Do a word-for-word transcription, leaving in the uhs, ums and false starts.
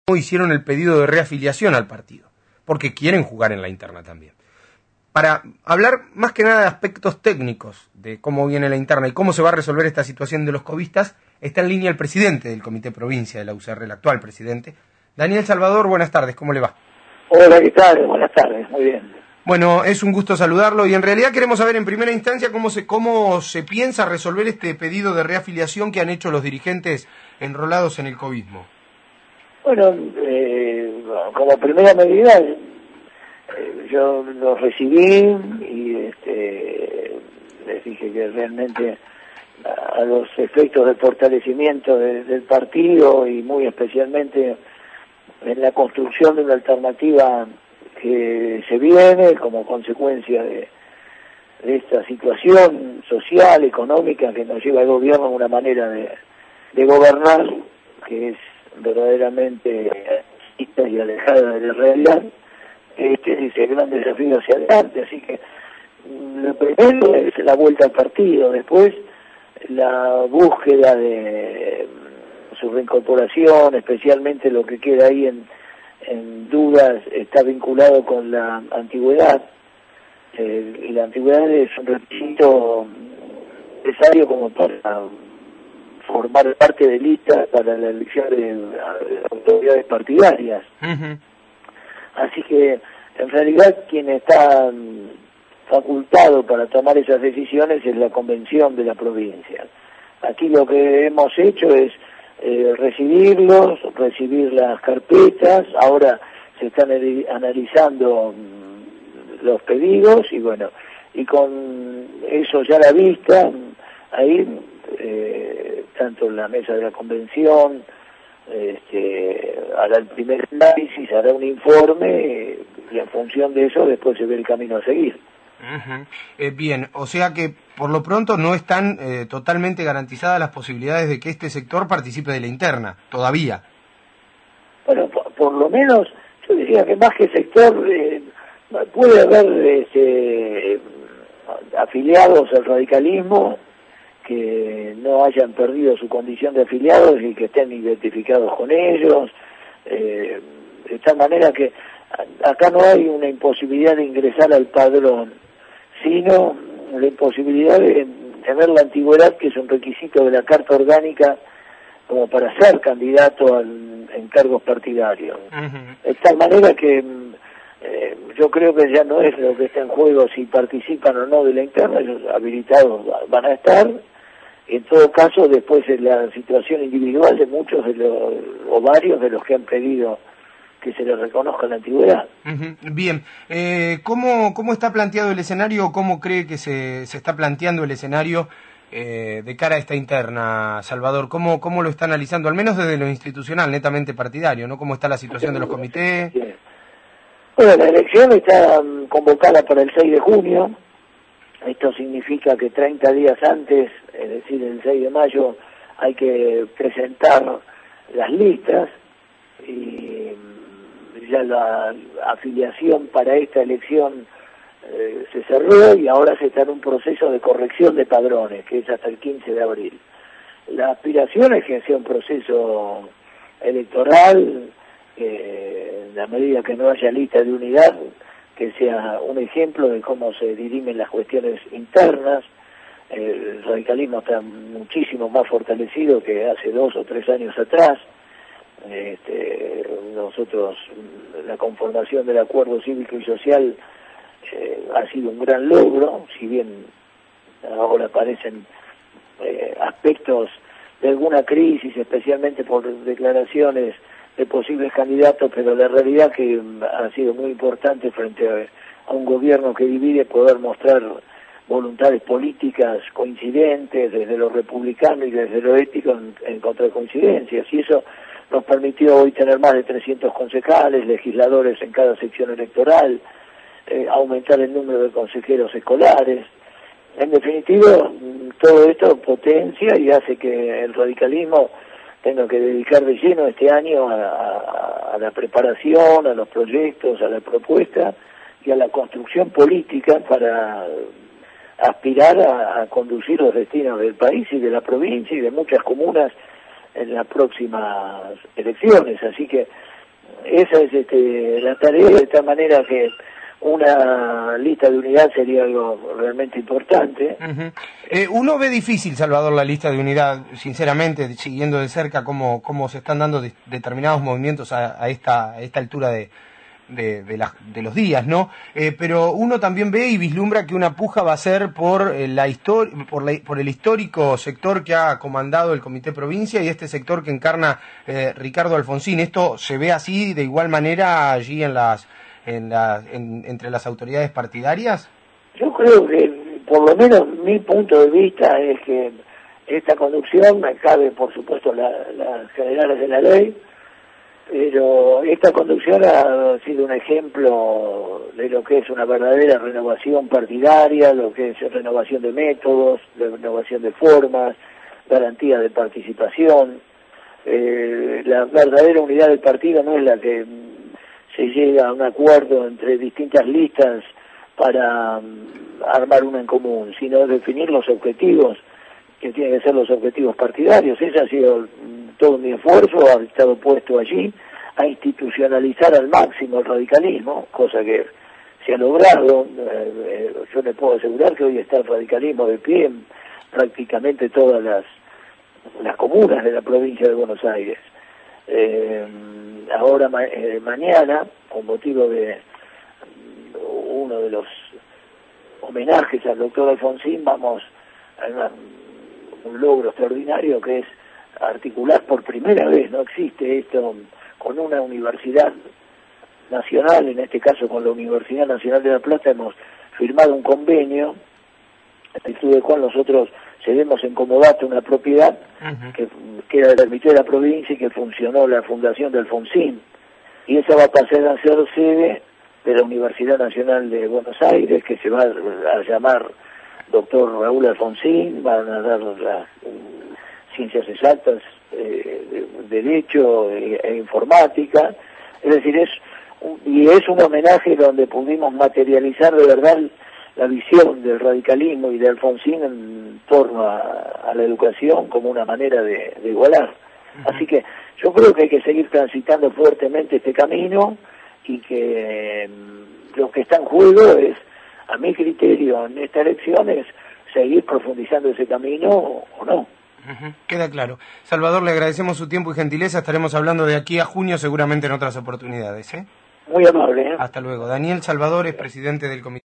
hicieron el pedido de reafiliación al partido, porque quieren jugar en la interna también. Para hablar más que nada de aspectos técnicos de cómo viene la interna y cómo se va a resolver esta situación de los covistas, está en línea el presidente del Comité Provincia de la U C R, el actual presidente, Daniel Salvador. Buenas tardes, ¿cómo le va? Hola, ¿qué tal? Buenas tardes, muy bien. Bueno, es un gusto saludarlo y en realidad queremos saber en primera instancia cómo se, cómo se piensa resolver este pedido de reafiliación que han hecho los dirigentes enrolados en el covismo. Bueno, eh, como primera medida, eh, yo los recibí y este, les dije que realmente a, a los efectos de fortalecimiento de, del partido y muy especialmente en la construcción de una alternativa que se viene como consecuencia de, de esta situación social, económica que nos lleva el gobierno a una manera de, de gobernar que es verdaderamente y alejada de la realidad. Este es el gran desafío hacia adelante, así que lo primero es la vuelta al partido, después la búsqueda de su reincorporación, especialmente lo que queda ahí en, en dudas está vinculado con la antigüedad, eh, y la antigüedad es un requisito necesario como para formar parte de lista para la elección de autoridades partidarias. Uh-huh. Así que, en realidad, quien está facultado para tomar esas decisiones es la convención de la provincia. Aquí lo que hemos hecho es eh, recibirlos, recibir las carpetas, ahora se están analizando los pedidos y bueno, y con eso ya a la vista, ahí eh, tanto la mesa de la convención este, hará el primer análisis, hará un informe y en función de eso después se ve el camino a seguir. Uh-huh. Eh, bien, o sea que por lo pronto no están eh, totalmente garantizadas las posibilidades de que este sector participe de la interna, todavía. Bueno, por, por lo menos yo diría que más que sector eh, puede haber este, afiliados al radicalismo que no hayan perdido su condición de afiliados y que estén identificados con ellos, eh, de tal manera que acá no hay una imposibilidad de ingresar al padrón, sino la imposibilidad de tener la antigüedad, que es un requisito de la Carta Orgánica como para ser candidato al, en cargos partidarios. Uh-huh. De tal manera que eh, yo creo que ya no es lo que está en juego si participan o no de la interna, ellos habilitados van a estar. En todo caso, después es la situación individual de muchos de los, o varios de los que han pedido que se les reconozca la antigüedad. Uh-huh. Bien, eh, ¿cómo, ¿cómo está planteado el escenario o cómo cree que se, se está planteando el escenario eh, de cara a esta interna, Salvador? ¿Cómo, ¿Cómo lo está analizando, al menos desde lo institucional, netamente partidario, ¿no? ¿Cómo está la situación de los comités? Bien. Bueno, la elección está um, convocada para el seis de junio. Esto significa que treinta días antes, es decir, el seis de mayo, hay que presentar las listas y ya la afiliación para esta elección eh, se cerró y ahora se está en un proceso de corrección de padrones, que es hasta el quince de abril. La aspiración es que sea un proceso electoral, eh, en la medida que no haya lista de unidad, que sea un ejemplo de cómo se dirimen las cuestiones internas. El radicalismo está muchísimo más fortalecido que hace dos o tres años atrás. Este, nosotros, la conformación del acuerdo cívico y social eh, ha sido un gran logro, si bien ahora aparecen eh, aspectos de alguna crisis, especialmente por declaraciones de posibles candidatos, pero la realidad que ha sido muy importante frente a, a un gobierno que divide, poder mostrar voluntades políticas coincidentes desde lo republicano y desde lo ético en, en contracoincidencias, y eso nos permitió hoy tener más de trescientos concejales, legisladores en cada sección electoral, eh, aumentar el número de consejeros escolares. En definitiva, todo esto potencia y hace que el radicalismo tenga que dedicar de lleno este año a, a, a la preparación, a los proyectos, a la propuesta y a la construcción política para aspirar a, a conducir los destinos del país y de la provincia y de muchas comunas en las próximas elecciones. Así que esa es este, la tarea, de tal manera que una lista de unidad sería algo realmente importante. Uh-huh. eh, uno ve difícil, Salvador, la lista de unidad, sinceramente, siguiendo de cerca cómo, cómo se están dando de, determinados movimientos a, a, esta, a esta altura de, de, de, la, de los días, ¿no? Eh, pero uno también ve y vislumbra que una puja va a ser por, eh, la histori por, la, por el histórico sector que ha comandado el Comité Provincia y este sector que encarna eh, Ricardo Alfonsín. ¿Esto se ve así de igual manera allí en las En la, en, entre las autoridades partidarias? Yo creo que, por lo menos mi punto de vista es que esta conducción, me cabe por supuesto las la generales de la ley, pero esta conducción ha sido un ejemplo de lo que es una verdadera renovación partidaria, lo que es renovación de métodos, de renovación de formas, garantía de participación. Eh, la verdadera unidad del partido no es la que se llega a un acuerdo entre distintas listas para um, armar una en común, sino definir los objetivos que tienen que ser los objetivos partidarios. Ese ha sido um, todo mi esfuerzo, ha estado puesto allí a institucionalizar al máximo el radicalismo, cosa que se ha logrado. Eh, eh, yo le puedo asegurar que hoy está el radicalismo de pie en prácticamente todas las, las comunas de la provincia de Buenos Aires. Eh, ahora ma eh, mañana, con motivo de um, uno de los homenajes al doctor Alfonsín, vamos a una, un logro extraordinario que es articular por primera vez, no existe esto, con una universidad nacional, en este caso con la Universidad Nacional de La Plata, hemos firmado un convenio, en virtud del cual nosotros cedemos en comodato una propiedad uh-huh. que, que era del Comité de la provincia y que funcionó la Fundación de Alfonsín, y esa va a pasar a ser sede de la Universidad Nacional de Buenos Aires, que se va a llamar doctor Raúl Alfonsín, van a dar las uh, ciencias exactas, eh, de, derecho e, e informática, es decir, es y es un homenaje donde pudimos materializar de verdad la visión del radicalismo y de Alfonsín en torno a, a la educación como una manera de, de igualar. Uh-huh. Así que yo creo que hay que seguir transitando fuertemente este camino y que eh, lo que está en juego es, a mi criterio en esta elección, es seguir profundizando ese camino o no. Uh-huh. Queda claro. Salvador, le agradecemos su tiempo y gentileza. Estaremos hablando de aquí a junio seguramente en otras oportunidades, ¿eh? Muy amable, ¿eh? Hasta luego. Daniel Salvador es presidente del Comité.